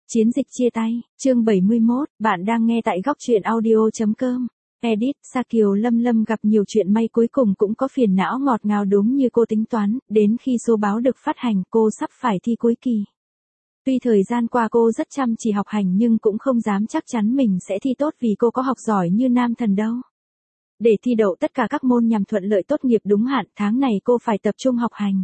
Chiến dịch chia tay, chương 71, bạn đang nghe tại góc truyện audio.com. Edit, Sa Kiều Lâm Lâm gặp nhiều chuyện may cuối cùng cũng có phiền não ngọt ngào đúng như cô tính toán, đến khi số báo được phát hành cô sắp phải thi cuối kỳ. Tuy thời gian qua cô rất chăm chỉ học hành nhưng cũng không dám chắc chắn mình sẽ thi tốt vì cô có học giỏi như nam thần đâu. Để thi đậu tất cả các môn nhằm thuận lợi tốt nghiệp đúng hạn, tháng này cô phải tập trung học hành.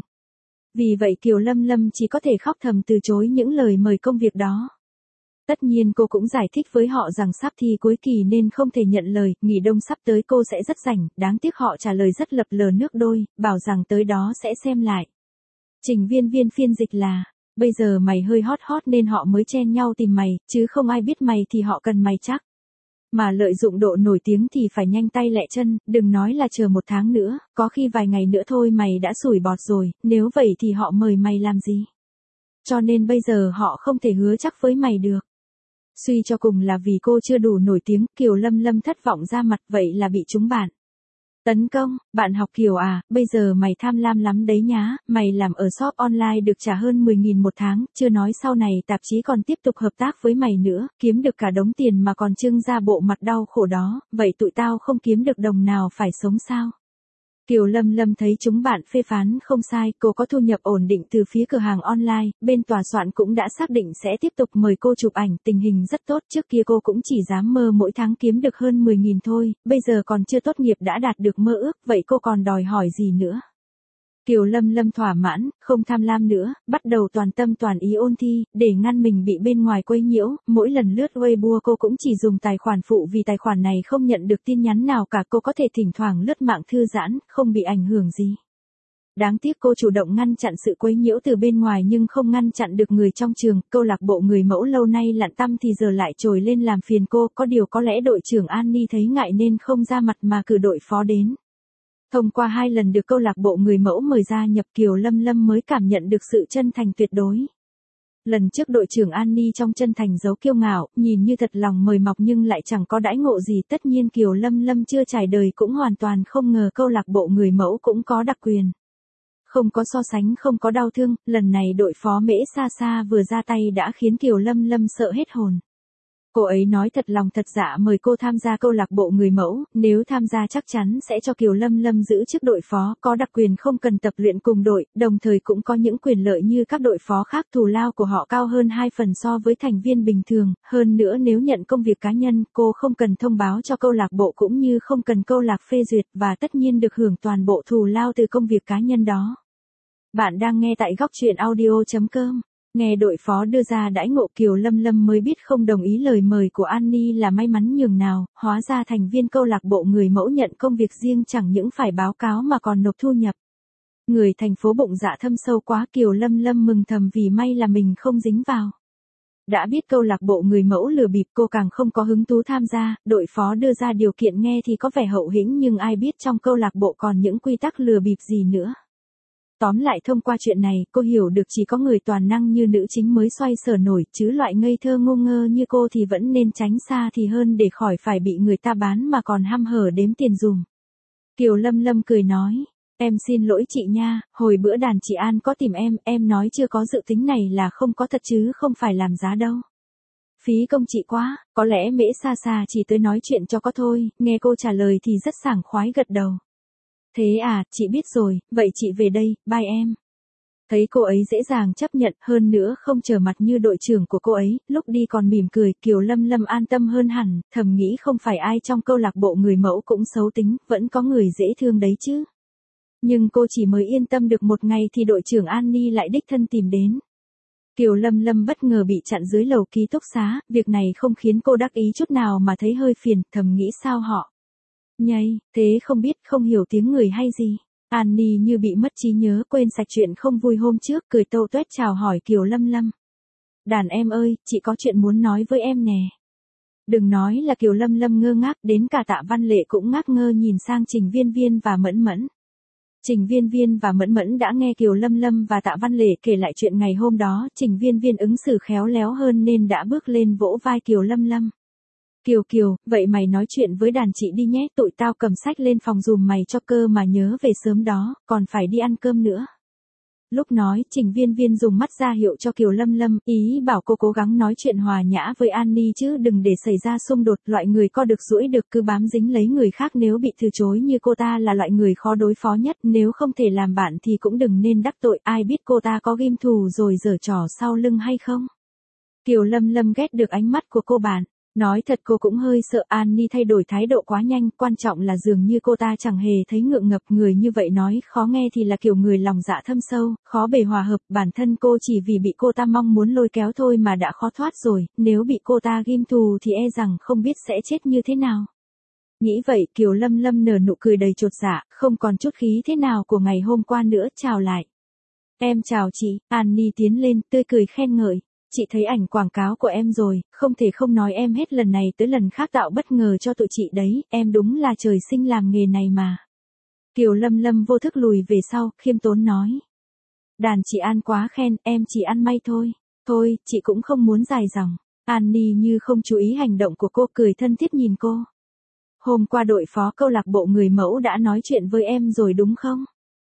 Vì vậy Kiều Lâm Lâm chỉ có thể khóc thầm từ chối những lời mời công việc đó. Tất nhiên cô cũng giải thích với họ rằng sắp thi cuối kỳ nên không thể nhận lời, nghỉ đông sắp tới cô sẽ rất rảnh, đáng tiếc họ trả lời rất lập lờ nước đôi, bảo rằng tới đó sẽ xem lại. Trình Viên phiên dịch là, bây giờ mày hơi hot nên họ mới chen nhau tìm mày, chứ không ai biết mày thì họ cần mày chắc. Mà lợi dụng độ nổi tiếng thì phải nhanh tay lẹ chân, đừng nói là chờ 1 tháng nữa, có khi vài ngày nữa thôi mày đã sủi bọt rồi, nếu vậy thì họ mời mày làm gì? Cho nên bây giờ họ không thể hứa chắc với mày được. Suy cho cùng là vì cô chưa đủ nổi tiếng, Kiều Lâm Lâm thất vọng ra mặt, vậy là bị chúng bạn tấn công. Bạn học Kiều à, bây giờ mày tham lam lắm đấy nhá, mày làm ở shop online được trả hơn 10.000 một tháng, chưa nói sau này tạp chí còn tiếp tục hợp tác với mày nữa, kiếm được cả đống tiền mà còn trưng ra bộ mặt đau khổ đó, vậy tụi tao không kiếm được đồng nào phải sống sao? Kiều Lâm Lâm thấy chúng bạn phê phán không sai, cô có thu nhập ổn định từ phía cửa hàng online, bên tòa soạn cũng đã xác định sẽ tiếp tục mời cô chụp ảnh, tình hình rất tốt, trước kia cô cũng chỉ dám mơ mỗi tháng kiếm được hơn 10.000 thôi, bây giờ còn chưa tốt nghiệp đã đạt được mơ ước, vậy cô còn đòi hỏi gì nữa? Kiều Lâm Lâm thỏa mãn, không tham lam nữa, bắt đầu toàn tâm toàn ý ôn thi, để ngăn mình bị bên ngoài quấy nhiễu, mỗi lần lướt Weibo cô cũng chỉ dùng tài khoản phụ vì tài khoản này không nhận được tin nhắn nào cả, cô có thể thỉnh thoảng lướt mạng thư giãn, không bị ảnh hưởng gì. Đáng tiếc cô chủ động ngăn chặn sự quấy nhiễu từ bên ngoài nhưng không ngăn chặn được người trong trường, câu lạc bộ người mẫu lâu nay lặn tăm thì giờ lại trồi lên làm phiền cô, có điều có lẽ đội trưởng Annie thấy ngại nên không ra mặt mà cử đội phó đến. Thông qua 2 lần được câu lạc bộ người mẫu mời gia nhập, Kiều Lâm Lâm mới cảm nhận được sự chân thành tuyệt đối. Lần trước đội trưởng Annie trong chân thành giấu kiêu ngạo, nhìn như thật lòng mời mọc nhưng lại chẳng có đãi ngộ gì, tất nhiên Kiều Lâm Lâm chưa trải đời cũng hoàn toàn không ngờ câu lạc bộ người mẫu cũng có đặc quyền. Không có so sánh, không có đau thương, lần này đội phó Mễ Sa Sa vừa ra tay đã khiến Kiều Lâm Lâm sợ hết hồn. Cô ấy nói thật lòng thật dạ mời cô tham gia câu lạc bộ người mẫu, nếu tham gia chắc chắn sẽ cho Kiều Lâm Lâm giữ chức đội phó, có đặc quyền không cần tập luyện cùng đội, đồng thời cũng có những quyền lợi như các đội phó khác, thù lao của họ cao hơn 2 phần so với thành viên bình thường, hơn nữa nếu nhận công việc cá nhân, cô không cần thông báo cho câu lạc bộ cũng như không cần câu lạc phê duyệt và tất nhiên được hưởng toàn bộ thù lao từ công việc cá nhân đó. Bạn đang nghe tại góc truyện audio.com. Nghe đội phó đưa ra đãi ngộ, Kiều Lâm Lâm mới biết không đồng ý lời mời của Annie là may mắn nhường nào, hóa ra thành viên câu lạc bộ người mẫu nhận công việc riêng chẳng những phải báo cáo mà còn nộp thu nhập. Người thành phố bụng dạ thâm sâu quá, Kiều Lâm Lâm mừng thầm vì may là mình không dính vào. Đã biết câu lạc bộ người mẫu lừa bịp cô càng không có hứng thú tham gia, đội phó đưa ra điều kiện nghe thì có vẻ hậu hĩnh nhưng ai biết trong câu lạc bộ còn những quy tắc lừa bịp gì nữa. Tóm lại thông qua chuyện này, cô hiểu được chỉ có người toàn năng như nữ chính mới xoay sở nổi, chứ loại ngây thơ ngu ngơ như cô thì vẫn nên tránh xa thì hơn để khỏi phải bị người ta bán mà còn hăm hở đếm tiền dùm. Kiều Lâm Lâm cười nói, em xin lỗi chị nha, hồi bữa đàn chị An có tìm em nói chưa có dự tính này là không có thật chứ không phải làm giá đâu. Phí công chị quá, có lẽ Mễ Sa Sa chỉ tới nói chuyện cho có thôi, nghe cô trả lời thì rất sảng khoái gật đầu. Thế à, chị biết rồi, vậy chị về đây, bye em. Thấy cô ấy dễ dàng chấp nhận, hơn nữa không trở mặt như đội trưởng của cô ấy, lúc đi còn mỉm cười, Kiều Lâm Lâm an tâm hơn hẳn, thầm nghĩ không phải ai trong câu lạc bộ người mẫu cũng xấu tính, vẫn có người dễ thương đấy chứ. Nhưng cô chỉ mới yên tâm được 1 ngày thì đội trưởng Annie lại đích thân tìm đến. Kiều Lâm Lâm bất ngờ bị chặn dưới lầu ký túc xá, việc này không khiến cô đắc ý chút nào mà thấy hơi phiền, thầm nghĩ sao họ nhây, thế không biết không hiểu tiếng người hay gì. Annie như bị mất trí nhớ, quên sạch chuyện không vui hôm trước, cười tâu tuét chào hỏi Kiều Lâm Lâm. Đàn em ơi, chị có chuyện muốn nói với em nè. Đừng nói là Kiều Lâm Lâm ngơ ngác, đến cả Tạ Văn Lệ cũng ngác ngơ nhìn sang Trình Viên và Mẫn Mẫn. Trình Viên và Mẫn Mẫn đã nghe Kiều Lâm Lâm và Tạ Văn Lệ kể lại chuyện ngày hôm đó, Trình Viên ứng xử khéo léo hơn nên đã bước lên vỗ vai Kiều Lâm Lâm. Kiều, vậy mày nói chuyện với đàn chị đi nhé, tụi tao cầm sách lên phòng dùm mày cho cơ mà nhớ về sớm đó, còn phải đi ăn cơm nữa. Lúc nói, Trình Viên Viên dùng mắt ra hiệu cho Kiều Lâm Lâm, ý bảo cô cố gắng nói chuyện hòa nhã với Annie chứ đừng để xảy ra xung đột, loại người co được duỗi được cứ bám dính lấy người khác nếu bị từ chối như cô ta là loại người khó đối phó nhất, nếu không thể làm bạn thì cũng đừng nên đắc tội, ai biết cô ta có ghim thù rồi giở trò sau lưng hay không. Kiều Lâm Lâm ghét được ánh mắt của cô bạn. Nói thật cô cũng hơi sợ Annie thay đổi thái độ quá nhanh, quan trọng là dường như cô ta chẳng hề thấy ngượng ngập, người như vậy nói khó nghe thì là kiểu người lòng dạ thâm sâu, khó bề hòa hợp, bản thân cô chỉ vì bị cô ta mong muốn lôi kéo thôi mà đã khó thoát rồi, nếu bị cô ta ghim thù thì e rằng không biết sẽ chết như thế nào. Nghĩ vậy Kiều Lâm Lâm nở nụ cười đầy chột dạ, không còn chút khí thế nào của ngày hôm qua nữa, chào lại. Em chào chị, Annie tiến lên, tươi cười khen ngợi. Chị thấy ảnh quảng cáo của em rồi, không thể không nói em hết lần này tới lần khác tạo bất ngờ cho tụi chị đấy, em đúng là trời sinh làm nghề này mà. Kiều Lâm Lâm vô thức lùi về sau, khiêm tốn nói. Đàn chị An quá khen, em chỉ ăn may thôi. Thôi, chị cũng không muốn dài dòng. Annie như không chú ý hành động của cô, cười thân thiết nhìn cô. Hôm qua đội phó câu lạc bộ người mẫu đã nói chuyện với em rồi đúng không?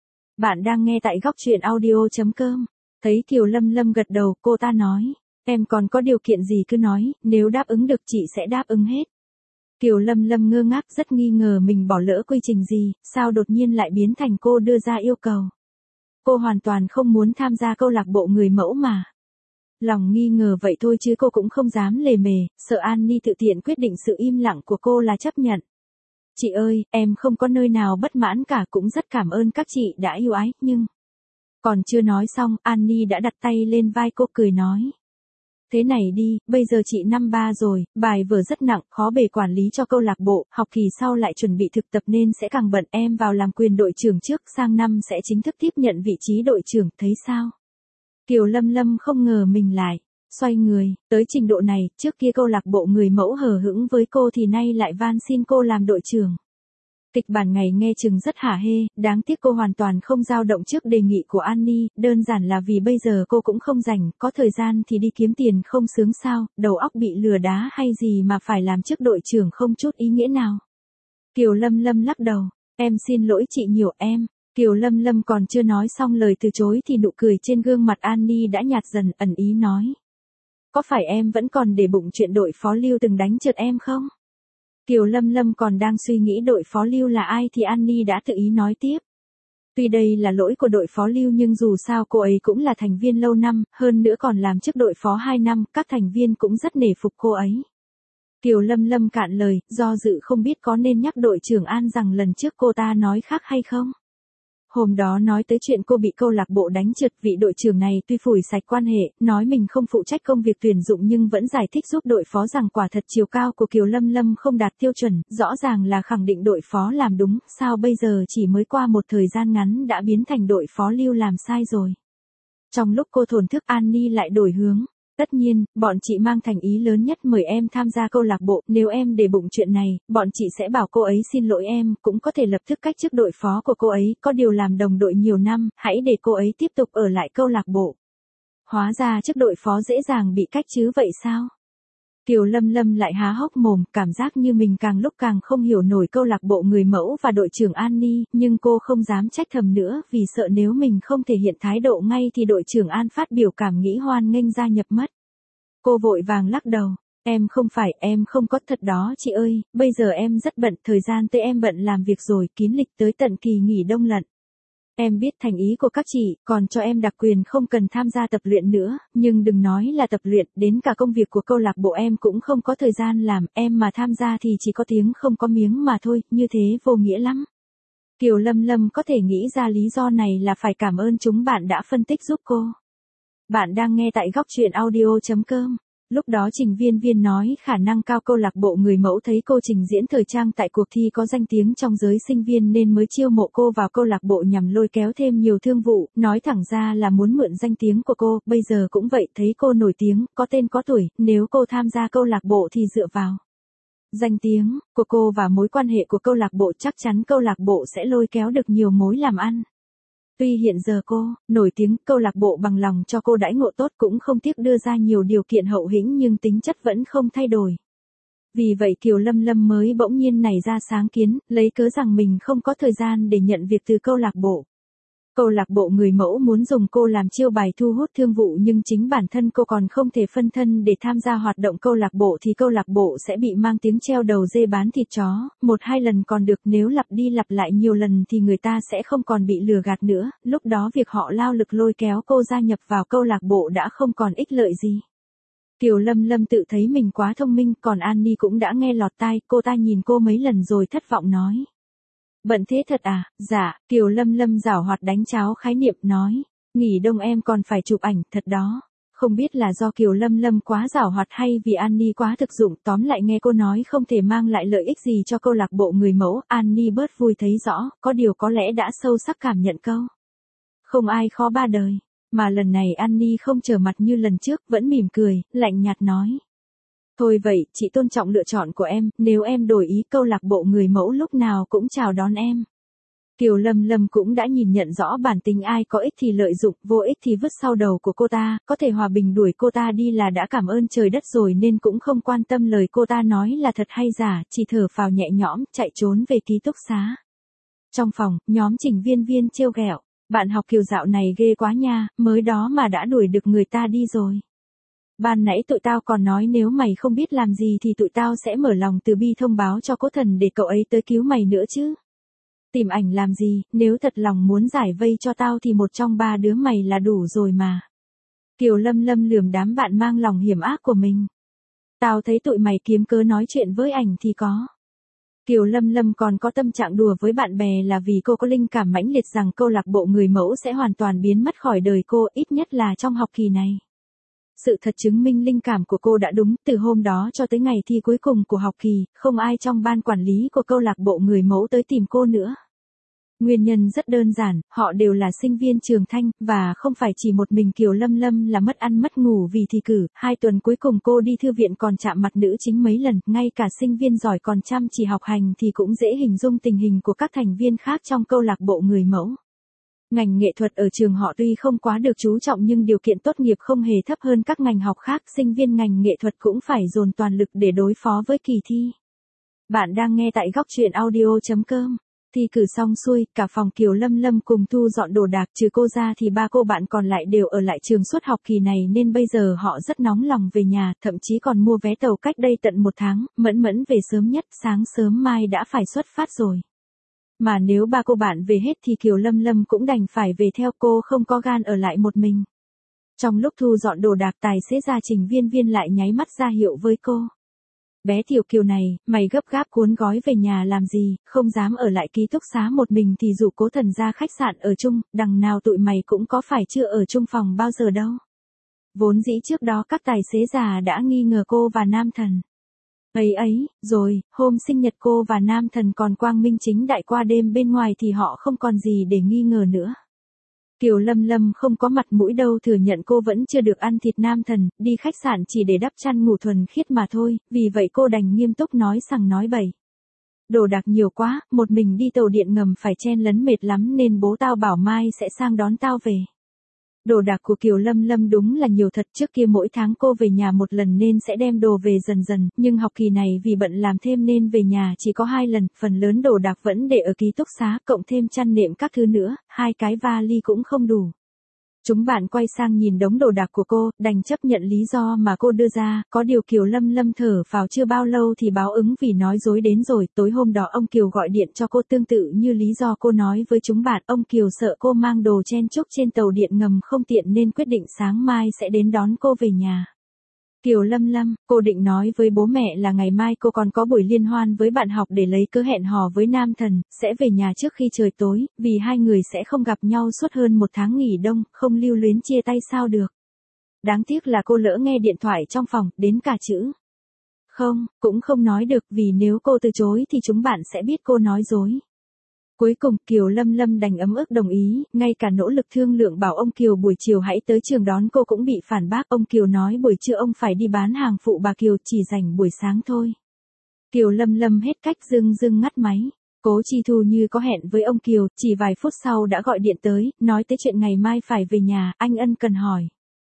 Bạn đang nghe tại góc truyện audio.com. Thấy Kiều Lâm Lâm gật đầu, cô ta nói. Em còn có điều kiện gì cứ nói, nếu đáp ứng được chị sẽ đáp ứng hết. Kiều Lâm Lâm ngơ ngác rất nghi ngờ mình bỏ lỡ quy trình gì, sao đột nhiên lại biến thành cô đưa ra yêu cầu. Cô hoàn toàn không muốn tham gia câu lạc bộ người mẫu mà. Lòng nghi ngờ vậy thôi chứ cô cũng không dám lề mề, sợ Annie tự tiện quyết định sự im lặng của cô là chấp nhận. Chị ơi, em không có nơi nào bất mãn cả, cũng rất cảm ơn các chị đã yêu ái, nhưng... Còn chưa nói xong, Annie đã đặt tay lên vai cô cười nói. Thế này đi, bây giờ chị năm ba rồi, bài vở rất nặng, khó bề quản lý cho câu lạc bộ, học kỳ sau lại chuẩn bị thực tập nên sẽ càng bận, em vào làm quyền đội trưởng trước, sang năm sẽ chính thức tiếp nhận vị trí đội trưởng, thấy sao? Kiều Lâm Lâm không ngờ mình lại xoay người, tới trình độ này, trước kia câu lạc bộ người mẫu hờ hững với cô thì nay lại van xin cô làm đội trưởng. Kịch bản ngày nghe chừng rất hả hê, đáng tiếc cô hoàn toàn không dao động trước đề nghị của Annie, đơn giản là vì bây giờ cô cũng không rảnh, có thời gian thì đi kiếm tiền không sướng sao, đầu óc bị lừa đá hay gì mà phải làm chức đội trưởng không chút ý nghĩa nào. Kiều Lâm Lâm lắc đầu, em xin lỗi chị nhiều em. Kiều Lâm Lâm còn chưa nói xong lời từ chối thì nụ cười trên gương mặt Annie đã nhạt dần, ẩn ý nói. Có phải em vẫn còn để bụng chuyện đội phó Lưu từng đánh trượt em không? Kiều Lâm Lâm còn đang suy nghĩ đội phó Lưu là ai thì Annie đã tự ý nói tiếp. Tuy đây là lỗi của đội phó Lưu nhưng dù sao cô ấy cũng là thành viên lâu năm, hơn nữa còn làm chức đội phó 2 năm, các thành viên cũng rất nể phục cô ấy. Kiều Lâm Lâm cạn lời, do dự không biết có nên nhắc đội trưởng An rằng lần trước cô ta nói khác hay không. Hôm đó nói tới chuyện cô bị câu lạc bộ đánh trượt, vị đội trưởng này tuy phủi sạch quan hệ, nói mình không phụ trách công việc tuyển dụng nhưng vẫn giải thích giúp đội phó rằng quả thật chiều cao của Kiều Lâm Lâm không đạt tiêu chuẩn, rõ ràng là khẳng định đội phó làm đúng, sao bây giờ chỉ mới qua một thời gian ngắn đã biến thành đội phó Lưu làm sai rồi. Trong lúc cô thổn thức Annie lại đổi hướng. Tất nhiên, bọn chị mang thành ý lớn nhất mời em tham gia câu lạc bộ, nếu em để bụng chuyện này, bọn chị sẽ bảo cô ấy xin lỗi em, cũng có thể lập tức cách chức đội phó của cô ấy, có điều làm đồng đội nhiều năm, hãy để cô ấy tiếp tục ở lại câu lạc bộ. Hóa ra chức đội phó dễ dàng bị cách chứ vậy sao? Kiều Lâm Lâm lại há hốc mồm, cảm giác như mình càng lúc càng không hiểu nổi câu lạc bộ người mẫu và đội trưởng Annie, nhưng cô không dám trách thầm nữa vì sợ nếu mình không thể hiện thái độ ngay thì đội trưởng An phát biểu cảm nghĩ hoan nghênh gia nhập mất. Cô vội vàng lắc đầu, em không có thật đó chị ơi, bây giờ em rất bận, thời gian tới em bận làm việc rồi, kín lịch tới tận kỳ nghỉ đông lận. Em biết thành ý của các chị, còn cho em đặc quyền không cần tham gia tập luyện nữa, nhưng đừng nói là tập luyện, đến cả công việc của câu lạc bộ em cũng không có thời gian làm, em mà tham gia thì chỉ có tiếng không có miếng mà thôi, như thế vô nghĩa lắm. Kiều Lâm Lâm có thể nghĩ ra lý do này là phải cảm ơn chúng bạn đã phân tích giúp cô. Bạn đang nghe tại góc truyện audio.com. Lúc đó Trình Viên Viên nói khả năng cao câu lạc bộ người mẫu thấy cô trình diễn thời trang tại cuộc thi có danh tiếng trong giới sinh viên nên mới chiêu mộ cô vào câu lạc bộ nhằm lôi kéo thêm nhiều thương vụ, nói thẳng ra là muốn mượn danh tiếng của cô, bây giờ cũng vậy, thấy cô nổi tiếng, có tên có tuổi, nếu cô tham gia câu lạc bộ thì dựa vào danh tiếng của cô và mối quan hệ của câu lạc bộ chắc chắn câu lạc bộ sẽ lôi kéo được nhiều mối làm ăn. Tuy hiện giờ cô nổi tiếng, câu lạc bộ bằng lòng cho cô đãi ngộ tốt cũng không tiếc đưa ra nhiều điều kiện hậu hĩnh nhưng tính chất vẫn không thay đổi. Vì vậy Kiều Lâm Lâm mới bỗng nhiên nảy ra sáng kiến, lấy cớ rằng mình không có thời gian để nhận việc từ câu lạc bộ. Câu lạc bộ người mẫu muốn dùng cô làm chiêu bài thu hút thương vụ nhưng chính bản thân cô còn không thể phân thân để tham gia hoạt động câu lạc bộ thì câu lạc bộ sẽ bị mang tiếng treo đầu dê bán thịt chó, một hai lần còn được, nếu lặp đi lặp lại nhiều lần thì người ta sẽ không còn bị lừa gạt nữa, lúc đó việc họ lao lực lôi kéo cô gia nhập vào câu lạc bộ đã không còn ích lợi gì. Kiều Lâm Lâm tự thấy mình quá thông minh, còn Annie cũng đã nghe lọt tai, cô ta nhìn cô mấy lần rồi thất vọng nói. Bận thế thật à? Dạ, Kiều Lâm Lâm giảo hoạt đánh cháo khái niệm nói. Nghỉ đông em còn phải chụp ảnh, thật đó. Không biết là do Kiều Lâm Lâm quá giảo hoạt hay vì Annie quá thực dụng, tóm lại nghe cô nói không thể mang lại lợi ích gì cho câu lạc bộ người mẫu, Annie bớt vui thấy rõ, có điều có lẽ đã sâu sắc cảm nhận câu. Không ai khó ba đời, mà lần này Annie không trở mặt như lần trước, vẫn mỉm cười, lạnh nhạt nói. Thôi vậy, chị tôn trọng lựa chọn của em, nếu em đổi ý câu lạc bộ người mẫu lúc nào cũng chào đón em. Kiều Lâm Lâm cũng đã nhìn nhận rõ bản tính ai có ích thì lợi dụng, vô ích thì vứt sau đầu của cô ta, có thể hòa bình đuổi cô ta đi là đã cảm ơn trời đất rồi nên cũng không quan tâm lời cô ta nói là thật hay giả, chỉ thở phào nhẹ nhõm, chạy trốn về ký túc xá. Trong phòng, nhóm Trình Viên Viên trêu ghẹo, bạn học Kiều dạo này ghê quá nha, mới đó mà đã đuổi được người ta đi rồi. Ban nãy tụi tao còn nói nếu mày không biết làm gì thì tụi tao sẽ mở lòng từ bi thông báo cho cố thần để cậu ấy tới cứu mày nữa chứ. Tìm ảnh làm gì, nếu thật lòng muốn giải vây cho tao thì một trong ba đứa mày là đủ rồi mà. Kiều Lâm Lâm lườm đám bạn mang lòng hiểm ác của mình. Tao thấy tụi mày kiếm cớ nói chuyện với ảnh thì có. Kiều Lâm Lâm còn có tâm trạng đùa với bạn bè là vì cô có linh cảm mãnh liệt rằng câu lạc bộ người mẫu sẽ hoàn toàn biến mất khỏi đời cô, ít nhất là trong học kỳ này. Sự thật chứng minh linh cảm của cô đã đúng, từ hôm đó cho tới ngày thi cuối cùng của học kỳ, không ai trong ban quản lý của câu lạc bộ người mẫu tới tìm cô nữa. Nguyên nhân rất đơn giản, họ đều là sinh viên trường Thanh, và không phải chỉ một mình Kiều Lâm Lâm là mất ăn mất ngủ vì thi cử, 2 tuần cuối cùng cô đi thư viện còn chạm mặt nữ chính mấy lần, ngay cả sinh viên giỏi còn chăm chỉ học hành thì cũng dễ hình dung tình hình của các thành viên khác trong câu lạc bộ người mẫu. Ngành nghệ thuật ở trường họ tuy không quá được chú trọng nhưng điều kiện tốt nghiệp không hề thấp hơn các ngành học khác, sinh viên ngành nghệ thuật cũng phải dồn toàn lực để đối phó với kỳ thi. Bạn đang nghe tại góc truyện audio.com. Thi cử xong xuôi, cả phòng Kiều Lâm Lâm cùng thu dọn đồ đạc, trừ cô ra thì 3 cô bạn còn lại đều ở lại trường suốt học kỳ này nên bây giờ họ rất nóng lòng về nhà, thậm chí còn mua vé tàu cách đây tận 1 tháng, Mẫn Mẫn về sớm nhất, sáng sớm mai đã phải xuất phát rồi. Mà nếu 3 cô bạn về hết thì Kiều Lâm Lâm cũng đành phải về theo, cô không có gan ở lại một mình. Trong lúc thu dọn đồ đạc, tài xế gia Trình Viên Viên lại nháy mắt ra hiệu với cô. Bé Tiểu Kiều này, mày gấp gáp cuốn gói về nhà làm gì, không dám ở lại ký túc xá một mình thì rủ Cố Thần ra khách sạn ở chung, đằng nào tụi mày cũng có phải chưa ở chung phòng bao giờ đâu. Vốn dĩ trước đó các tài xế già đã nghi ngờ cô và Nam Thần. Ấy, rồi, hôm sinh nhật cô và Nam Thần còn quang minh chính đại qua đêm bên ngoài thì họ không còn gì để nghi ngờ nữa. Kiều Lâm Lâm không có mặt mũi đâu thừa nhận cô vẫn chưa được ăn thịt Nam Thần, đi khách sạn chỉ để đắp chăn ngủ thuần khiết mà thôi, vì vậy cô đành nghiêm túc nói sằng nói bậy. Đồ đạc nhiều quá, một mình đi tàu điện ngầm phải chen lấn mệt lắm nên bố tao bảo mai sẽ sang đón tao về. Đồ đạc của Kiều Lâm Lâm đúng là nhiều thật, trước kia mỗi tháng cô về nhà một lần nên sẽ đem đồ về dần dần, nhưng học kỳ này vì bận làm thêm nên về nhà chỉ có 2 lần, phần lớn đồ đạc vẫn để ở ký túc xá, cộng thêm chăn nệm các thứ nữa, 2 cái vali cũng không đủ. Chúng bạn quay sang nhìn đống đồ đạc của cô, đành chấp nhận lý do mà cô đưa ra, có điều Kiều Lâm Lâm thở phào chưa bao lâu thì báo ứng vì nói dối đến rồi, tối hôm đó ông Kiều gọi điện cho cô tương tự như lý do cô nói với chúng bạn, ông Kiều sợ cô mang đồ chen chúc trên tàu điện ngầm không tiện nên quyết định sáng mai sẽ đến đón cô về nhà. Kiều Lâm Lâm, cô định nói với bố mẹ là ngày mai cô còn có buổi liên hoan với bạn học để lấy cớ hẹn hò với Nam Thần, sẽ về nhà trước khi trời tối, vì hai người sẽ không gặp nhau suốt hơn 1 tháng nghỉ đông, không lưu luyến chia tay sao được. Đáng tiếc là cô lỡ nghe điện thoại trong phòng, đến cả chữ không, cũng không nói được vì nếu cô từ chối thì chúng bạn sẽ biết cô nói dối. Cuối cùng Kiều Lâm Lâm đành ấm ức đồng ý, ngay cả nỗ lực thương lượng bảo ông Kiều buổi chiều hãy tới trường đón cô cũng bị phản bác. Ông Kiều nói buổi trưa ông phải đi bán hàng phụ bà Kiều chỉ rảnh buổi sáng thôi. Kiều Lâm Lâm hết cách dưng ngắt máy. Cố Chi Thu như có hẹn với ông Kiều, chỉ vài phút sau đã gọi điện tới, nói tới chuyện ngày mai phải về nhà, anh ân cần hỏi.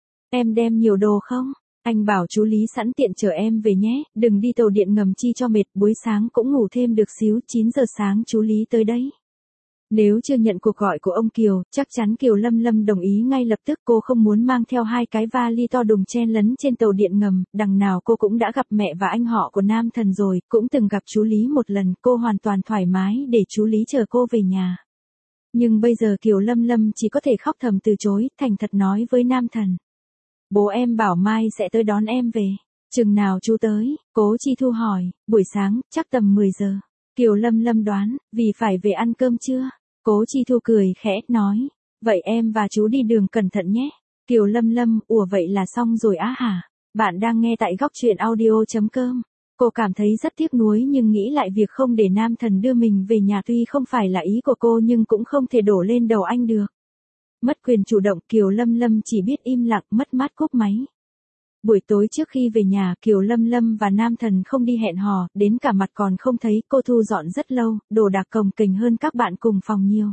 Em đem nhiều đồ không? Anh bảo chú Lý sẵn tiện chở em về nhé, đừng đi tàu điện ngầm chi cho mệt, buổi sáng cũng ngủ thêm được xíu, 9 giờ sáng chú Lý tới đấy. Nếu chưa nhận cuộc gọi của ông Kiều, chắc chắn Kiều Lâm Lâm đồng ý ngay lập tức. Cô không muốn mang theo hai cái vali to đùng chen lấn trên tàu điện ngầm, đằng nào cô cũng đã gặp mẹ và anh họ của Nam Thần rồi, cũng từng gặp chú Lý một lần, cô hoàn toàn thoải mái để chú Lý chờ cô về nhà. Nhưng bây giờ Kiều Lâm Lâm chỉ có thể khóc thầm từ chối, thành thật nói với Nam Thần. Bố em bảo mai sẽ tới đón em về. Chừng nào chú tới? Cố Chi Thu hỏi. Buổi sáng, chắc tầm 10 giờ. Kiều Lâm Lâm đoán, vì phải về ăn cơm trưa. Cố Chi Thu cười khẽ, nói. Vậy em và chú đi đường cẩn thận nhé. Kiều Lâm Lâm, ủa vậy là xong rồi á hả? Bạn đang nghe tại góc truyện audio.com. Cô cảm thấy rất tiếc nuối nhưng nghĩ lại việc không để Nam Thần đưa mình về nhà tuy không phải là ý của cô nhưng cũng không thể đổ lên đầu anh được. Mất quyền chủ động, Kiều Lâm Lâm chỉ biết im lặng, mất mát cúp máy. Buổi tối trước khi về nhà, Kiều Lâm Lâm và Nam Thần không đi hẹn hò, đến cả mặt còn không thấy. Cô thu dọn rất lâu, đồ đạc cồng kềnh hơn các bạn cùng phòng nhiều.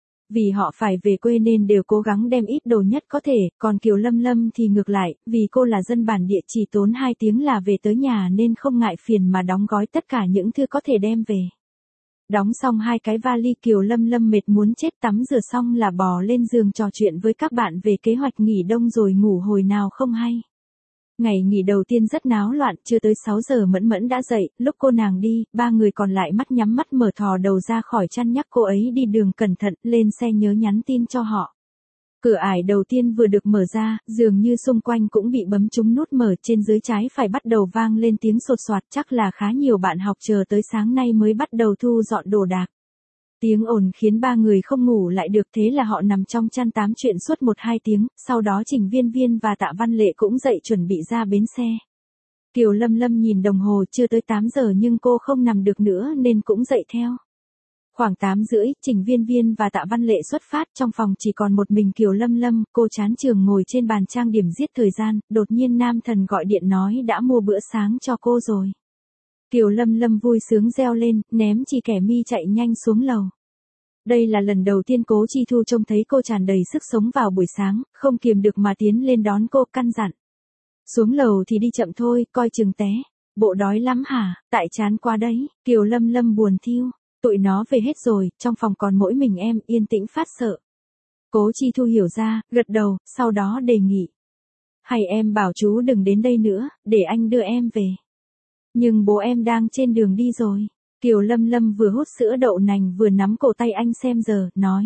Vì họ phải về quê nên đều cố gắng đem ít đồ nhất có thể, còn Kiều Lâm Lâm thì ngược lại, vì cô là dân bản địa chỉ tốn 2 tiếng là về tới nhà nên không ngại phiền mà đóng gói tất cả những thứ có thể đem về. Đóng xong hai cái vali, Kiều Lâm Lâm mệt muốn chết, tắm rửa xong là bò lên giường trò chuyện với các bạn về kế hoạch nghỉ đông rồi ngủ hồi nào không hay. Ngày nghỉ đầu tiên rất náo loạn, chưa tới 6 giờ Mẫn Mẫn đã dậy, lúc cô nàng đi, ba người còn lại mắt nhắm mắt mở thò đầu ra khỏi chăn nhắc cô ấy đi đường cẩn thận, lên xe nhớ nhắn tin cho họ. Cửa ải đầu tiên vừa được mở ra, dường như xung quanh cũng bị bấm trúng nút mở, trên dưới trái phải bắt đầu vang lên tiếng sột soạt, chắc là khá nhiều bạn học chờ tới sáng nay mới bắt đầu thu dọn đồ đạc. Tiếng ồn khiến ba người không ngủ lại được, thế là họ nằm trong chăn tám chuyện suốt 1-2 tiếng, sau đó Trình Viên Viên và Tạ Văn Lệ cũng dậy chuẩn bị ra bến xe. Kiều Lâm Lâm nhìn đồng hồ chưa tới 8 giờ nhưng cô không nằm được nữa nên cũng dậy theo. Khoảng 8:30, Trình Viên Viên và Tạ Văn Lệ xuất phát, trong phòng chỉ còn một mình Kiều Lâm Lâm, cô chán trường ngồi trên bàn trang điểm giết thời gian, đột nhiên Nam Thần gọi điện nói đã mua bữa sáng cho cô rồi. Kiều Lâm Lâm vui sướng reo lên, ném chì kẻ mi chạy nhanh xuống lầu. Đây là lần đầu tiên Cố Chi Thu trông thấy cô tràn đầy sức sống vào buổi sáng, không kiềm được mà tiến lên đón cô, căn dặn. Xuống lầu thì đi chậm thôi, coi chừng té. Bộ đói lắm hả? Tại chán quá đấy. Kiều Lâm Lâm buồn thiu. Tụi nó về hết rồi, trong phòng còn mỗi mình em, yên tĩnh phát sợ. Cố Chi Thu hiểu ra, gật đầu, sau đó đề nghị. Hay em bảo chú đừng đến đây nữa, để anh đưa em về. Nhưng bố em đang trên đường đi rồi. Kiều Lâm Lâm vừa hút sữa đậu nành vừa nắm cổ tay anh xem giờ, nói.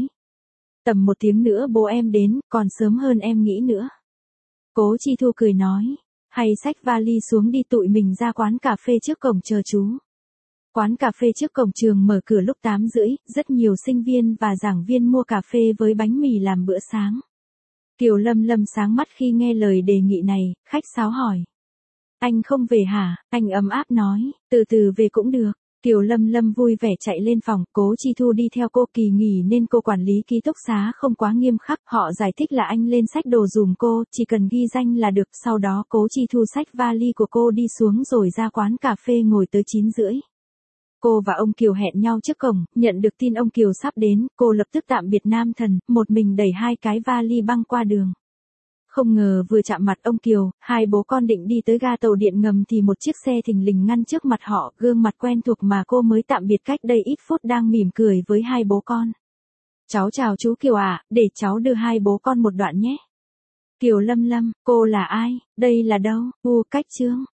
Tầm 1 tiếng nữa bố em đến, còn sớm hơn em nghĩ nữa. Cố Chi Thu cười nói. Hay xách vali xuống đi, tụi mình ra quán cà phê trước cổng chờ chú. Quán cà phê trước cổng trường mở cửa lúc 8:30, rất nhiều sinh viên và giảng viên mua cà phê với bánh mì làm bữa sáng. Kiều Lâm Lâm sáng mắt khi nghe lời đề nghị này, khách sáo hỏi. Anh không về hả? Anh ấm áp nói, từ từ về cũng được. Kiều Lâm Lâm vui vẻ chạy lên phòng, Cố Chi Thu đi theo cô, kỳ nghỉ nên cô quản lý ký túc xá không quá nghiêm khắc, họ giải thích là anh lên xách đồ dùm cô, chỉ cần ghi danh là được, sau đó Cố Chi Thu xách vali của cô đi xuống rồi ra quán cà phê ngồi tới 9:30. Cô và ông Kiều hẹn nhau trước cổng, nhận được tin ông Kiều sắp đến, cô lập tức tạm biệt Nam Thần, một mình đẩy hai cái vali băng qua đường. Không ngờ vừa chạm mặt ông Kiều, hai bố con định đi tới ga tàu điện ngầm thì một chiếc xe thình lình ngăn trước mặt họ, gương mặt quen thuộc mà cô mới tạm biệt cách đây ít phút đang mỉm cười với hai bố con. Cháu chào chú Kiều ạ, để cháu đưa hai bố con một đoạn nhé. Kiều Lâm Lâm, cô là ai, đây là đâu, Cách Trương.